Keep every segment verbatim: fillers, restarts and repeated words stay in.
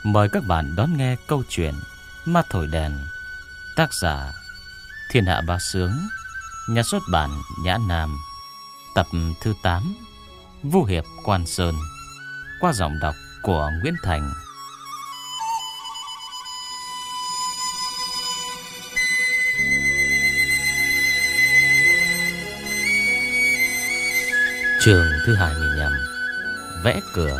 Mời các bạn đón nghe câu chuyện Ma Thổi Đèn. Tác giả Thiên Hạ Bá Sướng. Nhà xuất bản Nhã Nam. Tập thứ tám, Vu Hiệp Quan Sơn. Qua giọng đọc của Nguyễn Thành. Chương thứ hai mươi lăm, Vẽ cửa.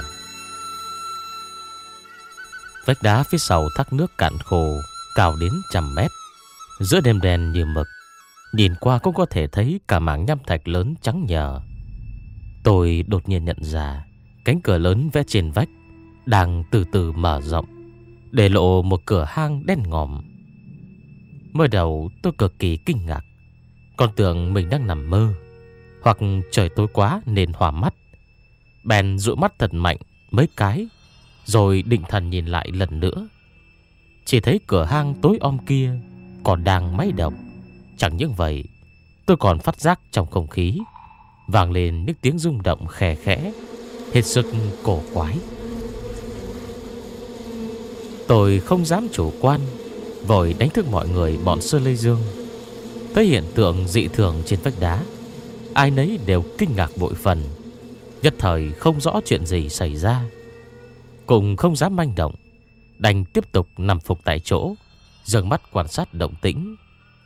Vách đá phía sau thác nước cạn khô, cao đến trăm mét, giữa đêm đen như mực. Nhìn qua cũng có thể thấy cả mảng nham thạch lớn trắng nhờ. Tôi đột nhiên nhận ra cánh cửa lớn vẽ trên vách đang từ từ mở rộng, để lộ một cửa hang đen ngòm. Mới đầu tôi cực kỳ kinh ngạc, còn tưởng mình đang nằm mơ, hoặc trời tối quá nên hoa mắt. Bèn dụi mắt thật mạnh mấy cái, rồi định thần nhìn lại lần nữa. Chỉ thấy cửa hang tối om kia còn đang máy động. Chẳng những vậy, tôi còn phát giác trong không khí vang lên những tiếng rung động khẽ khẽ, hết sức cổ quái. Tôi không dám chủ quan, vội đánh thức mọi người bọn Sơ Lê Dương. Thấy hiện tượng dị thường trên vách đá, ai nấy đều kinh ngạc bội phần, nhất thời không rõ chuyện gì xảy ra, cùng không dám manh động, đành tiếp tục nằm phục tại chỗ, dường mắt quan sát động tĩnh.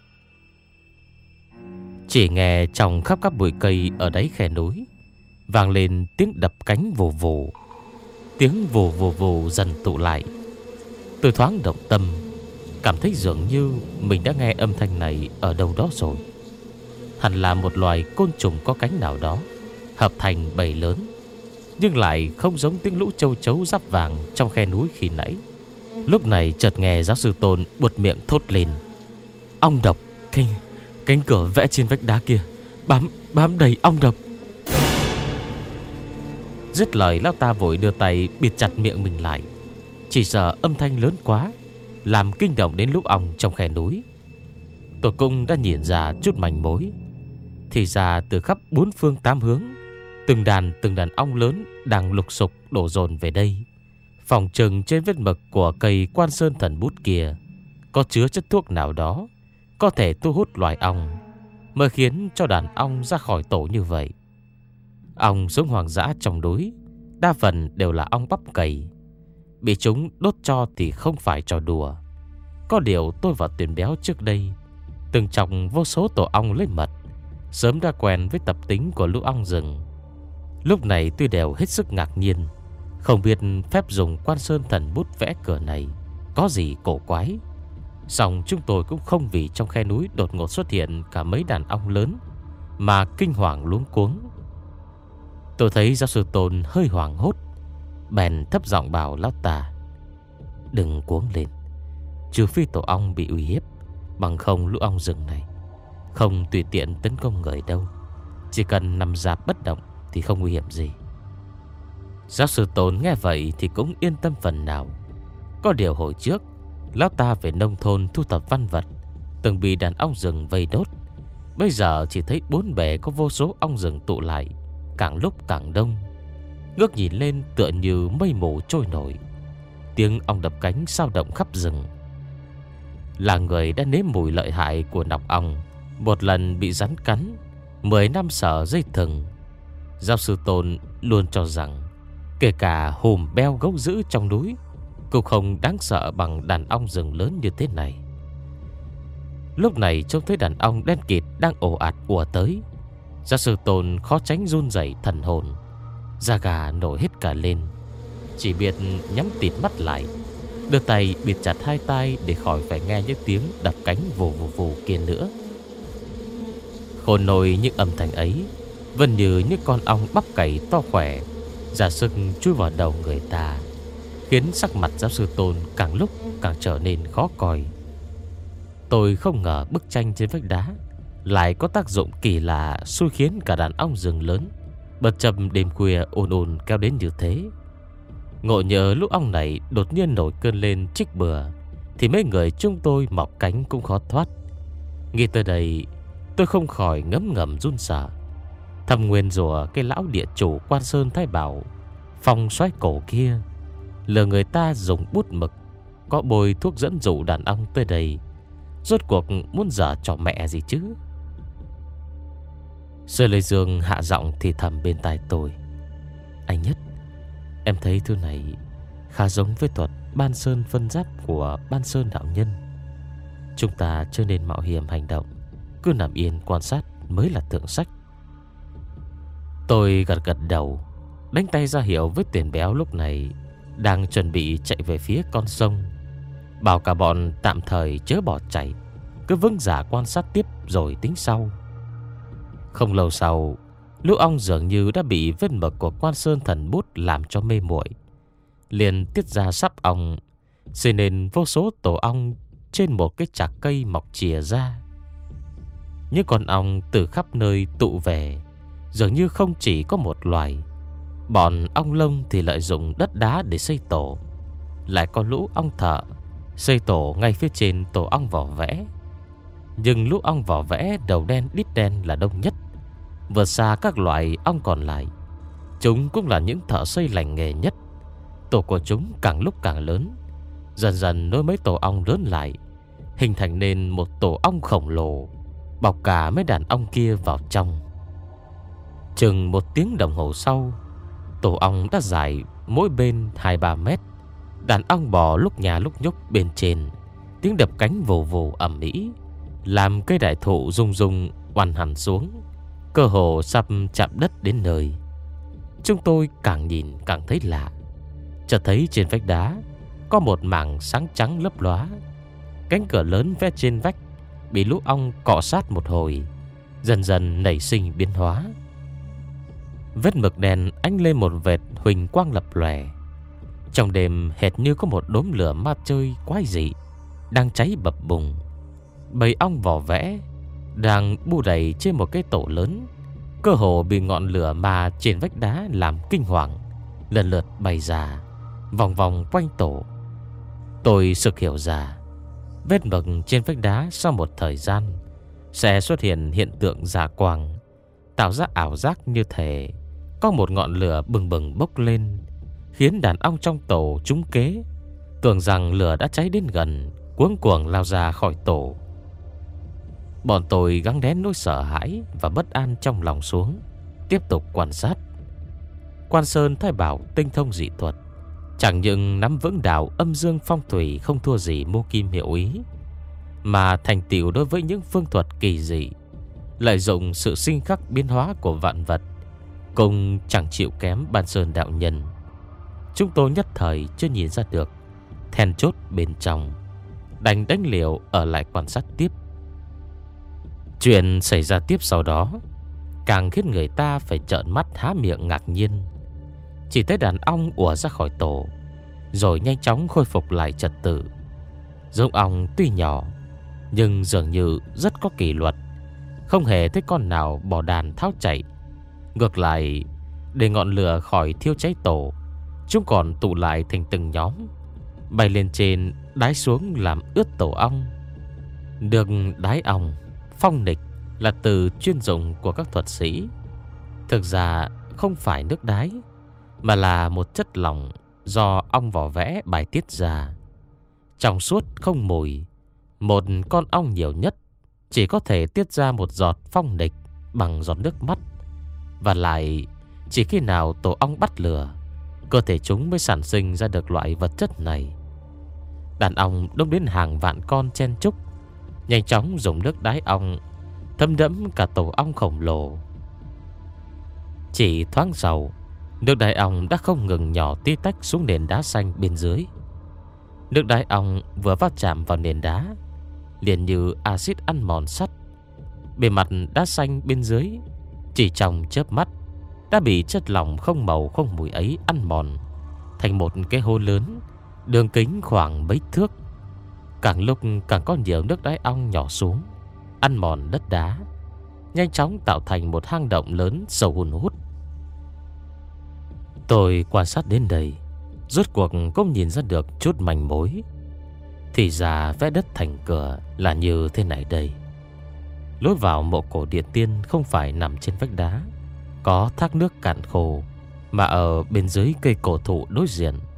Chỉ nghe trong khắp các bụi cây ở đáy khe núi vang lên tiếng đập cánh vù vù. Tiếng vù vù vù dần tụ lại. Tôi thoáng động tâm, cảm thấy dường như mình đã nghe âm thanh này ở đâu đó rồi. Hẳn là một loài côn trùng có cánh nào đó hợp thành bầy lớn, nhưng lại không giống tiếng lũ châu chấu giáp vàng trong khe núi khi nãy. Lúc này chợt nghe giáo sư Tôn buột miệng thốt lên: "Ong độc! Cánh, cánh cửa vẽ trên vách đá kia bám, bám đầy ong độc!" Dứt lời, lão ta vội đưa tay bịt chặt miệng mình lại, chỉ sợ âm thanh lớn quá làm kinh động đến lũ ong trong khe núi. Tôi cũng đã nhìn ra chút manh mối. Thì ra từ khắp bốn phương tám hướng, từng đàn từng đàn ong lớn đang lục sục đổ dồn về đây. Phòng chừng trên vết mực của cây Quan Sơn Thần Bút kia có chứa chất thuốc nào đó có thể thu hút loài ong, mới khiến cho đàn ong ra khỏi tổ như vậy. Ong sống hoang dã trong núi đa phần đều là ong bắp cày, bị chúng đốt cho thì không phải trò đùa. Có điều tôi và Tuyền Béo trước đây từng trồng vô số tổ ong lấy mật, sớm đã quen với tập tính của lũ ong rừng. Lúc này tuy đều hết sức ngạc nhiên, không biết phép dùng Quan Sơn Thần Bút vẽ cửa này có gì cổ quái. Song chúng tôi cũng không vì trong khe núi đột ngột xuất hiện cả mấy đàn ong lớn mà kinh hoàng luống cuống. Tôi thấy giáo sư Tôn hơi hoảng hốt, bèn thấp giọng bảo lão ta: "Đừng cuống lên, trừ phi tổ ong bị uy hiếp, bằng không lũ ong rừng này không tùy tiện tấn công người đâu. Chỉ cần nằm rạp bất động thì không nguy hiểm gì." Giáo sư Tôn nghe vậy thì cũng yên tâm phần nào. Có điều hồi trước lão ta về nông thôn thu thập văn vật từng bị đàn ong rừng vây đốt. Bây giờ chỉ thấy bốn bề có vô số ong rừng tụ lại, càng lúc càng đông, ngước nhìn lên tựa như mây mù trôi nổi. Tiếng ong đập cánh sao động khắp rừng. Là người đã nếm mùi lợi hại của nọc ong, một lần bị rắn cắn, mười năm sợ dây thừng, giáo sư Tôn luôn cho rằng kể cả hùm beo gấu dữ trong núi cũng không đáng sợ bằng đàn ong rừng lớn như thế này. Lúc này trông thấy đàn ong đen kịt đang ồ ạt ùa tới, giáo sư Tôn khó tránh run rẩy thần hồn, da gà nổi hết cả lên. Chỉ biết nhắm tịt mắt lại, đưa tay bịt chặt hai tai để khỏi phải nghe những tiếng đập cánh vù vù vù kia nữa. Khôn nổi những âm thanh ấy vẫn như những con ong bắp cày to khỏe ra sức chui vào đầu người ta, khiến sắc mặt giáo sư Tôn càng lúc càng trở nên khó coi. Tôi không ngờ bức tranh trên vách đá lại có tác dụng kỳ lạ, xui khiến cả đàn ong rừng lớn bật chập đêm khuya ồn ồn kéo đến như thế. Ngộ nhờ lũ ong này đột nhiên nổi cơn lên trích bừa, thì mấy người chúng tôi mọc cánh cũng khó thoát. Nghĩ tới đây, tôi không khỏi ngấm ngầm run sợ, thầm nguyền rủa cái lão địa chủ Quan Sơn Thái Bảo phong soái cổ kia lừa người ta dùng bút mực có bôi thuốc dẫn dụ đàn ông tới đây, rốt cuộc muốn giở trò mẹ gì chứ? Sơ Lê Dương hạ giọng thì thầm bên tai tôi: Anh Nhất, em thấy thứ này khá giống với thuật Ban Sơn phân giáp của Ban Sơn đạo nhân. Chúng ta chưa nên mạo hiểm hành động, cứ nằm yên quan sát mới là thượng sách. Tôi gật gật đầu, đánh tay ra hiệu với Tiền Béo lúc này đang chuẩn bị chạy về phía con sông, bảo cả bọn tạm thời chớ bỏ chạy, cứ vững giả quan sát tiếp rồi tính sau. Không lâu sau, Lũ ong dường như đã bị vết mực của Quan Sơn Thần Bút làm cho mê muội, liền tiết ra sắp ong, xây nên vô số tổ ong trên một cái chạc cây mọc chìa ra. Những con ong từ khắp nơi tụ về, dường như không chỉ có một loài. Bọn ong lông thì lợi dụng đất đá để xây tổ, lại có lũ ong thợ xây tổ ngay phía trên tổ ong vỏ vẽ. Nhưng lũ ong vỏ vẽ đầu đen đít đen là đông nhất, vượt xa các loại ong còn lại. Chúng cũng là những thợ xây lành nghề nhất. Tổ của chúng càng lúc càng lớn, dần dần nối mấy tổ ong lớn lại, hình thành nên một tổ ong khổng lồ, bọc cả mấy đàn ong kia vào trong. Chừng một tiếng đồng hồ sau, tổ ong đã dài mỗi bên hai ba mét. Đàn ong bò lúc nhà lúc nhúc bên trên, tiếng đập cánh vù vù ầm ĩ, làm cây đại thụ rung rung oằn hẳn xuống, cơ hồ sắp chạm đất đến nơi. Chúng tôi càng nhìn càng thấy lạ. Chợt thấy trên vách đá có một mảng sáng trắng lấp lóa. Cánh cửa lớn vẽ trên vách bị lũ ong cọ sát một hồi, dần dần nảy sinh biến hóa. Vết mực đèn ánh lên một vệt huỳnh quang lập lòe. Trong đêm hệt như có một đốm lửa ma chơi quái dị đang cháy bập bùng. Bầy ong vỏ vẽ đang bu đầy trên một cái tổ lớn, cơ hồ bị ngọn lửa mà trên vách đá làm kinh hoàng, lần lượt bay ra, vòng vòng quanh tổ. Tôi sực hiểu ra, vết mực trên vách đá sau một thời gian sẽ xuất hiện hiện tượng dạ quang, tạo ra ảo giác như thể có một ngọn lửa bừng bừng bốc lên, khiến đàn ong trong tổ trúng kế, tưởng rằng lửa đã cháy đến gần, cuống cuồng lao ra khỏi tổ. Bọn tôi gắng nén nỗi sợ hãi và bất an trong lòng xuống, tiếp tục quan sát. Quan Sơn Thái Bảo tinh thông dị thuật, chẳng những nắm vững đạo âm dương phong thủy không thua gì Mô Kim Hiệu Ý, mà thành tựu đối với những phương thuật kỳ dị, lợi dụng sự sinh khắc biến hóa của vạn vật, cùng chẳng chịu kém Ban Sơn đạo nhân. Chúng tôi nhất thời chưa nhìn ra được then chốt bên trong, đành đánh liều ở lại quan sát tiếp. Chuyện xảy ra tiếp sau đó càng khiến người ta phải trợn mắt há miệng ngạc nhiên. Chỉ thấy đàn ong ùa ra khỏi tổ, rồi nhanh chóng khôi phục lại trật tự. Giống ong tuy nhỏ, nhưng dường như rất có kỷ luật, không hề thấy con nào bỏ đàn tháo chạy. Ngược lại, để ngọn lửa khỏi thiêu cháy tổ, chúng còn tụ lại thành từng nhóm, bay lên trên đái xuống làm ướt tổ ong. Được đái ong, phong nịch là từ chuyên dụng của các thuật sĩ. Thực ra không phải nước đái, mà là một chất lỏng do ong vỏ vẽ bài tiết ra, trong suốt không mùi. Một con ong nhiều nhất chỉ có thể tiết ra một giọt phong nịch bằng giọt nước mắt. Và lại chỉ khi nào tổ ong bắt lửa, cơ thể chúng mới sản sinh ra được loại vật chất này. Đàn ong đông đến hàng vạn con chen chúc, nhanh chóng dùng nước đái ong thấm đẫm cả tổ ong khổng lồ. Chỉ thoáng sau, nước đái ong đã không ngừng nhỏ tí tách xuống nền đá xanh bên dưới. Nước đái ong vừa va chạm vào nền đá, liền như axit ăn mòn sắt. Bề mặt đá xanh bên dưới chỉ trong chớp mắt đã bị chất lỏng không màu không mùi ấy ăn mòn thành một cái hố lớn, đường kính khoảng mấy thước. Càng lúc càng có nhiều nước đái ong nhỏ xuống, ăn mòn đất đá, nhanh chóng tạo thành một hang động lớn sâu hun hút. Tôi quan sát đến đây, rốt cuộc cũng nhìn ra được chút manh mối. Thì ra vẽ đất thành cửa là như thế này đây. Lối vào mộ cổ Điện Tiên không phải nằm trên vách đá có thác nước cạn khô, mà ở bên dưới cây cổ thụ đối diện.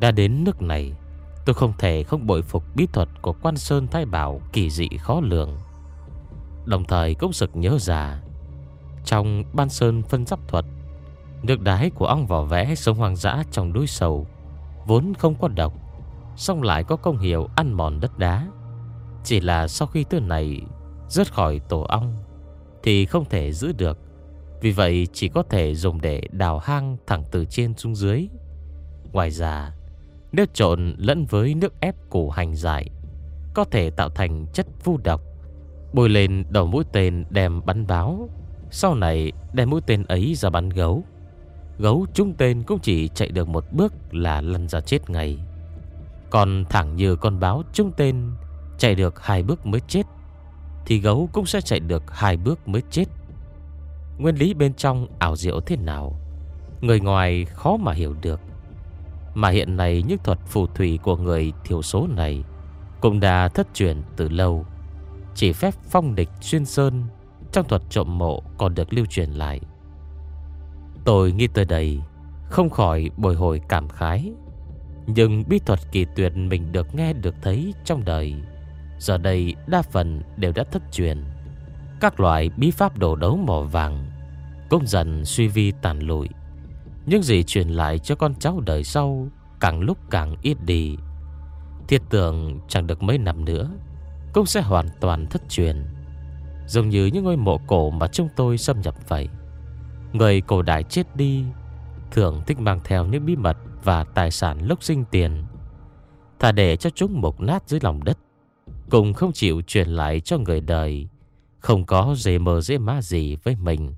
Đã đến nước này, tôi không thể không bội phục bí thuật của Quan Sơn Thái Bảo kỳ dị khó lường. Đồng thời cũng sực nhớ ra, trong Ban Sơn phân giáp thuật, nước đái của ong vỏ vẽ sống hoang dã trong núi sầu vốn không có độc, song lại có công hiệu ăn mòn đất đá. Chỉ là sau khi thứ này rớt khỏi tổ ong thì không thể giữ được, vì vậy chỉ có thể dùng để đào hang thẳng từ trên xuống dưới. Ngoài ra, nếu trộn lẫn với nước ép củ hành dại, có thể tạo thành chất vu độc, bôi lên đầu mũi tên đem bắn báo. Sau này đem mũi tên ấy ra bắn gấu, gấu trúng tên cũng chỉ chạy được một bước là lăn ra chết ngay. Còn thẳng như con báo trúng tên chạy được hai bước mới chết, thì gấu cũng sẽ chạy được hai bước mới chết. Nguyên lý bên trong ảo diệu thế nào, người ngoài khó mà hiểu được. Mà hiện nay những thuật phù thủy của người thiểu số này cũng đã thất truyền từ lâu. Chỉ phép phong địch xuyên sơn trong thuật trộm mộ còn được lưu truyền lại. Tôi nghĩ tới đây không khỏi bồi hồi cảm khái. Nhưng bí thuật kỳ tuyệt mình được nghe được thấy trong đời giờ đây đa phần đều đã thất truyền. Các loại bí pháp đồ đấu mỏ vàng cũng dần suy vi tàn lụi. Những gì truyền lại cho con cháu đời sau càng lúc càng ít đi. Thiết tưởng chẳng được mấy năm nữa cũng sẽ hoàn toàn thất truyền, giống như những ngôi mộ cổ mà chúng tôi xâm nhập vậy. Người cổ đại chết đi thường thích mang theo những bí mật và tài sản lúc sinh tiền, thà để cho chúng mục nát dưới lòng đất, cùng không chịu truyền lại cho người đời, không có dễ mờ dễ má gì với mình.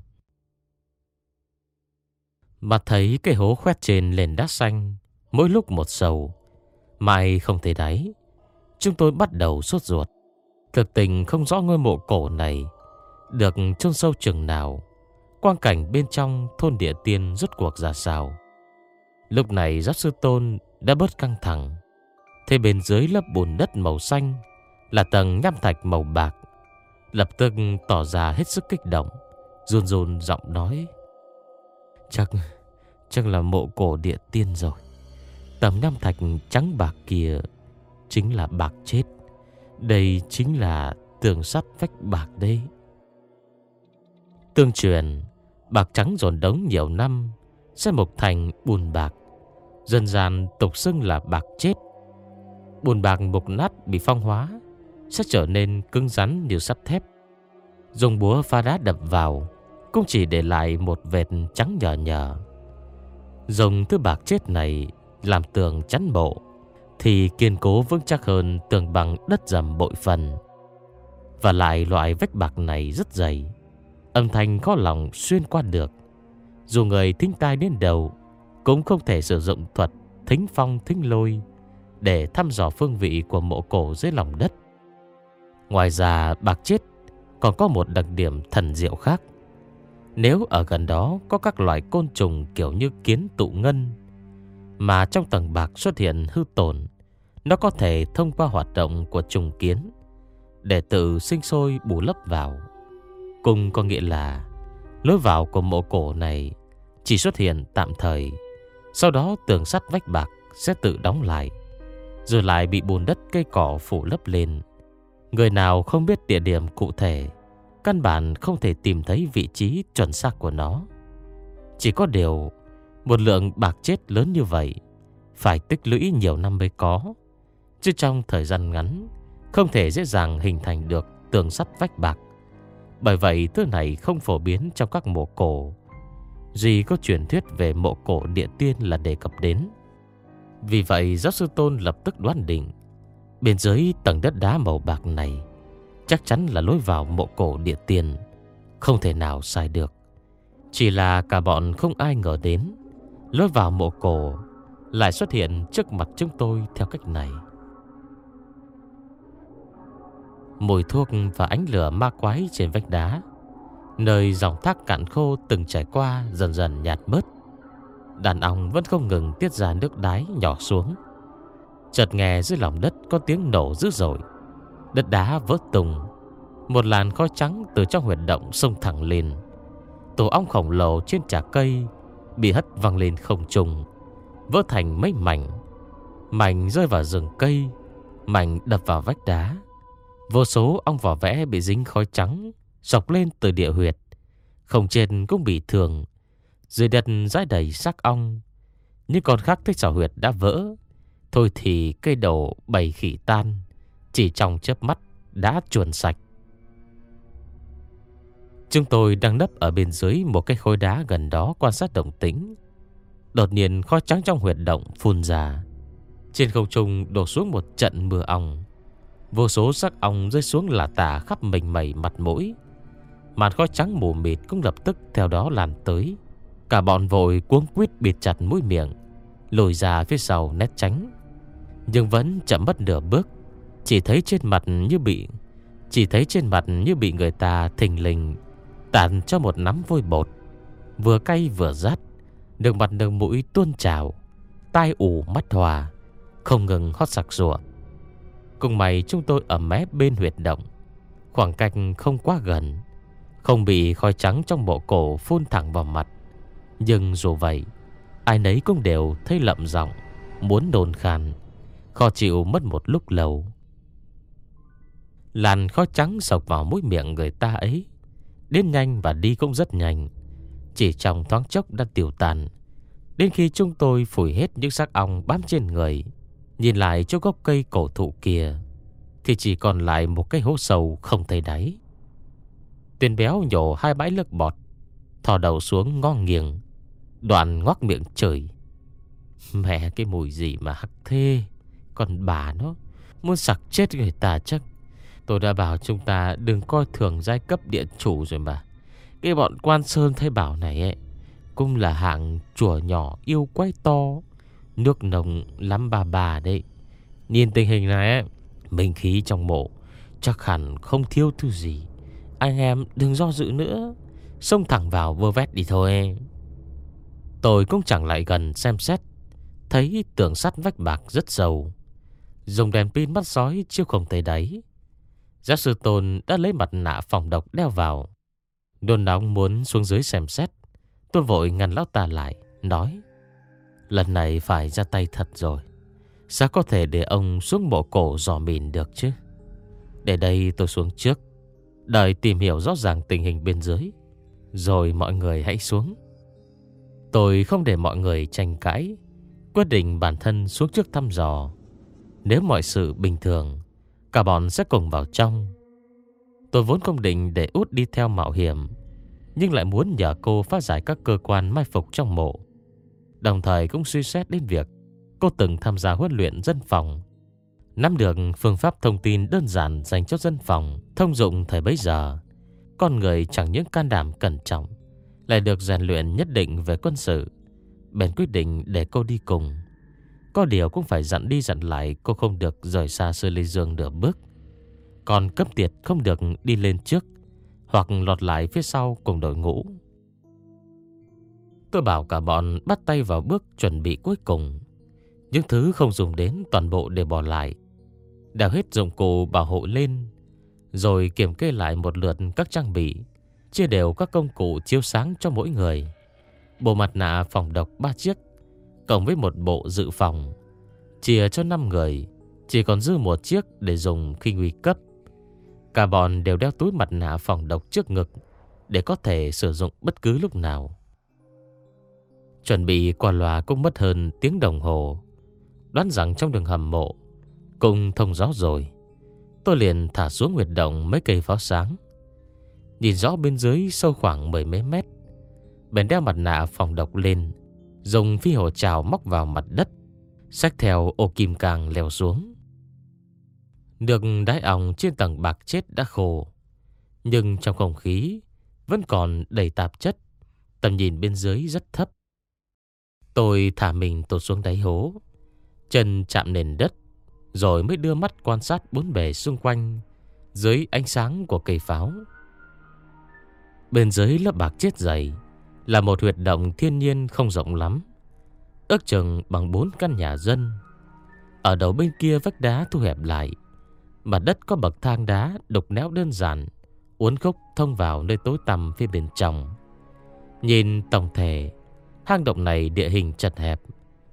Mà thấy cái hố khoét trên nền đá xanh mỗi lúc một sầu, mãi không thấy đáy, chúng tôi bắt đầu sốt ruột. Thực tình không rõ ngôi mộ cổ này được chôn sâu chừng nào, quang cảnh bên trong thôn Địa Tiên rốt cuộc ra sao. Lúc này giáo sư Tôn đã bớt căng thẳng. Thế bên dưới lớp bùn đất màu xanh là tầng nham thạch màu bạc. Lập tức tỏ ra hết sức kích động, run run giọng nói: Chắc Chắc là mộ cổ Địa Tiên rồi. Tầng nham thạch trắng bạc kia chính là bạc chết. Đây chính là tường sắt vách bạc đây. Tương truyền bạc trắng dồn đống nhiều năm sẽ mục thành bùn bạc, dân gian tục xưng là bạc chết. Bùn bạc mục nát bị phong hóa sẽ trở nên cứng rắn như sắt thép. Dùng búa pha đá đập vào cũng chỉ để lại một vệt trắng nhờ nhờ. Dùng thứ bạc chết này làm tường chắn mộ thì kiên cố vững chắc hơn tường bằng đất dầm bội phần. Và lại loại vách bạc này rất dày, âm thanh khó lòng xuyên qua được. Dù người thính tai đến đầu cũng không thể sử dụng thuật thính phong thính lôi để thăm dò phương vị của mộ cổ dưới lòng đất. Ngoài ra bạc chết còn có một đặc điểm thần diệu khác. Nếu ở gần đó có các loại côn trùng kiểu như kiến tụ ngân, mà trong tầng bạc xuất hiện hư tổn, nó có thể thông qua hoạt động của trùng kiến để tự sinh sôi bù lấp vào. Cùng có nghĩa là lối vào của mộ cổ này chỉ xuất hiện tạm thời, sau đó tường sắt vách bạc sẽ tự đóng lại, rồi lại bị bùn đất cây cỏ phủ lấp lên. Người nào không biết địa điểm cụ thể, căn bản không thể tìm thấy vị trí chuẩn xác của nó. Chỉ có điều, một lượng bạc chết lớn như vậy phải tích lũy nhiều năm mới có, chứ trong thời gian ngắn không thể dễ dàng hình thành được tường sắt vách bạc. Bởi vậy thứ này không phổ biến trong các mộ cổ. Duy có truyền thuyết về mộ cổ Địa Tiên là đề cập đến. Vì vậy giáo sư Tôn lập tức đoán định bên dưới tầng đất đá màu bạc này chắc chắn là lối vào mộ cổ Địa Tiên, không thể nào sai được. Chỉ là cả bọn không ai ngờ đến lối vào mộ cổ lại xuất hiện trước mặt chúng tôi theo cách này. Mùi thuốc và ánh lửa ma quái trên vách đá, nơi dòng thác cạn khô từng trải qua, dần dần nhạt bớt. Đàn ong vẫn không ngừng tiết ra nước đái nhỏ xuống. Chợt nghe dưới lòng đất có tiếng nổ dữ dội, đất đá vỡ tung, một làn khói trắng từ trong huyệt động xông thẳng lên. Tổ ong khổng lồ trên chạc cây bị hất văng lên không trung, vỡ thành mấy mảnh, Mảnh rơi vào rừng cây, mảnh đập vào vách đá. Vô số ong vỏ vẽ bị dính khói trắng dọc lên từ địa huyệt. Không trên cũng bị thương. Dưới đất rải đầy xác ong. Những con khác thích xảo huyệt đã vỡ. Thôi thì cây đầu bầy khỉ tan, chỉ trong chớp mắt đã chuồn sạch. Chúng tôi đang nấp ở bên dưới một cái khối đá gần đó quan sát động tĩnh. Đột nhiên khói trắng trong huyệt động phun ra. Trên không trung đổ xuống một trận mưa ong. Vô số xác ong rơi xuống lả tả khắp mình mẩy mặt mũi. Màn khói trắng mù mịt cũng lập tức theo đó lan tới. Cả bọn vội cuống quýt bịt chặt mũi miệng, lùi ra phía sau né tránh. Nhưng vẫn chậm mất nửa bước. Chỉ thấy trên mặt như bị Chỉ thấy trên mặt như bị người ta thình lình tạt cho một nắm vôi bột, vừa cay vừa rát. Nước mặt nước mũi tuôn trào, tai ù mắt hòa, không ngừng hót sặc sụa. Cùng mày chúng tôi ở mé bên huyệt động, khoảng cách không quá gần, không bị khói trắng trong bộ cổ phun thẳng vào mặt. Nhưng dù vậy, ai nấy cũng đều thấy lậm giọng, muốn nôn khan, khó chịu mất một lúc lâu. Làn khói trắng sộc vào mũi miệng người ta ấy, đến nhanh và đi cũng rất nhanh. Chỉ trong thoáng chốc đã tiêu tan. Đến khi chúng tôi phủi hết những xác ong bám trên người, nhìn lại chỗ gốc cây cổ thụ kia, thì chỉ còn lại một cái hố sâu không thấy đáy. Tên béo nhổ hai bãi nước bọt, thò đầu xuống ngó nghiêng, đoạn ngoác miệng chửi: "Mẹ, cái mùi gì mà hắc thế. Còn bà nó muốn sặc chết người ta chắc. Tôi đã bảo chúng ta đừng coi thường giai cấp địa chủ rồi mà. Cái bọn Quan Sơn Thái Bảo này ấy cũng là hạng chùa nhỏ yêu quái to, nước nồng lắm bà bà đấy. Nhìn tình hình này ấy, minh khí trong mộ chắc hẳn không thiếu thứ gì. Anh em đừng do dự nữa, xông thẳng vào vơ vét đi thôi." Tôi cũng chẳng lại gần xem xét, thấy tường sắt vách bạc rất dầu, dùng đèn pin mắt sói chiếu không thấy đáy. Giáo sư Tôn đã lấy mặt nạ phòng độc đeo vào. Đôn nóng muốn xuống dưới xem xét, tôi vội ngăn lão ta lại, nói: "Lần này phải ra tay thật rồi. Sao có thể để ông xuống mộ cổ dò mìn được chứ? Để đây tôi xuống trước, đợi tìm hiểu rõ ràng tình hình bên dưới, rồi mọi người hãy xuống." Tôi không để mọi người tranh cãi, quyết định bản thân xuống trước thăm dò. Nếu mọi sự bình thường, cả bọn sẽ cùng vào trong. Tôi vốn không định để Út đi theo mạo hiểm, nhưng lại muốn nhờ cô phá giải các cơ quan mai phục trong mộ. Đồng thời cũng suy xét đến việc cô từng tham gia huấn luyện dân phòng, nắm được phương pháp thông tin đơn giản dành cho dân phòng thông dụng thời bấy giờ. Con người chẳng những can đảm cẩn trọng, lại được rèn luyện nhất định về quân sự. Bèn quyết định để cô đi cùng. Có điều cũng phải dặn đi dặn lại cô không được rời xa Sư Lê Dương nửa bước. Còn cấp tiệt không được đi lên trước, hoặc lọt lại phía sau cùng đội ngũ. Tôi bảo cả bọn bắt tay vào bước chuẩn bị cuối cùng. Những thứ không dùng đến toàn bộ đều bỏ lại, đào hết dụng cụ bảo hộ lên, rồi kiểm kê lại một lượt các trang bị, chia đều các công cụ chiếu sáng cho mỗi người. Bộ mặt nạ phòng độc ba chiếc, cộng với một bộ dự phòng, chia cho năm người, chỉ còn dư một chiếc để dùng khi nguy cấp. Cả bọn đều đeo túi mặt nạ phòng độc trước ngực, để có thể sử dụng bất cứ lúc nào. Chuẩn bị qua loa cũng mất hơn tiếng đồng hồ. Đoán rằng trong đường hầm mộ cùng thông gió rồi, tôi liền thả xuống huyệt động mấy cây pháo sáng. Nhìn rõ bên dưới sâu khoảng mười mấy mét, bèn đeo mặt nạ phòng độc lên, dùng phi hồ trào móc vào mặt đất, xách theo ô kim cang leo xuống. Được đáy ong trên tầng bạc chết đã khô, nhưng trong không khí vẫn còn đầy tạp chất. Tầm nhìn bên dưới rất thấp. Tôi thả mình tụt xuống đáy hố, chân chạm nền đất, rồi mới đưa mắt quan sát bốn bề xung quanh dưới ánh sáng của cây pháo. Bên dưới lớp bạc chết dày là một huyệt động thiên nhiên không rộng lắm, ước chừng bằng bốn căn nhà dân. Ở đầu bên kia vách đá thu hẹp lại, mặt đất có bậc thang đá đục néo đơn giản, uốn khúc thông vào nơi tối tăm phía bên trong. Nhìn tổng thể, hang động này địa hình chật hẹp,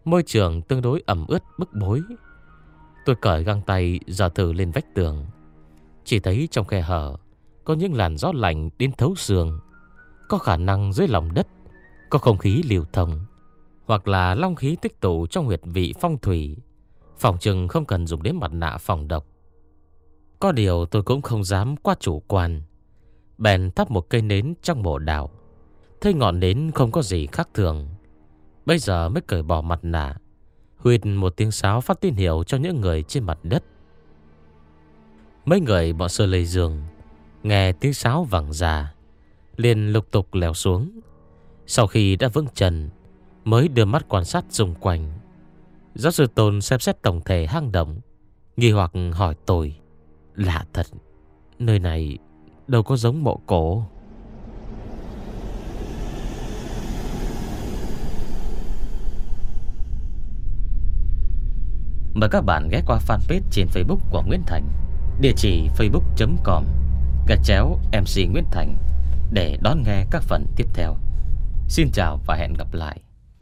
Môi trường tương đối ẩm ướt bức bối. Tôi cởi găng tay dò thử lên vách tường. Chỉ thấy trong khe hở có những làn gió lạnh đến thấu xương. Có khả năng dưới lòng đất có không khí lưu thông, hoặc là long khí tích tụ trong huyệt vị phong thủy. Phòng chừng không cần dùng đến mặt nạ phòng độc. Có điều tôi cũng không dám quá chủ quan. Bèn thắp một cây nến trong mộ đào. Thấy ngọn nến không có gì khác thường, bây giờ mới cởi bỏ mặt nạ. Huyệt một tiếng sáo phát tín hiệu cho những người trên mặt đất. Mấy người bọn Sơ Lê Dương nghe tiếng sáo vẳng ra, liền lục tục leo xuống. Sau khi đã vững chân, mới đưa mắt quan sát xung quanh. Giáo sư Tôn xem xét tổng thể hang động, nghi hoặc hỏi tôi: lạ thật, nơi này đâu có giống mộ cổ. Mời các bạn ghé qua fanpage trên Facebook của Nguyễn Thành, địa chỉ facebook.com gạch chéo MC Nguyễn Thành để đón nghe các phần tiếp theo. Xin chào và hẹn gặp lại.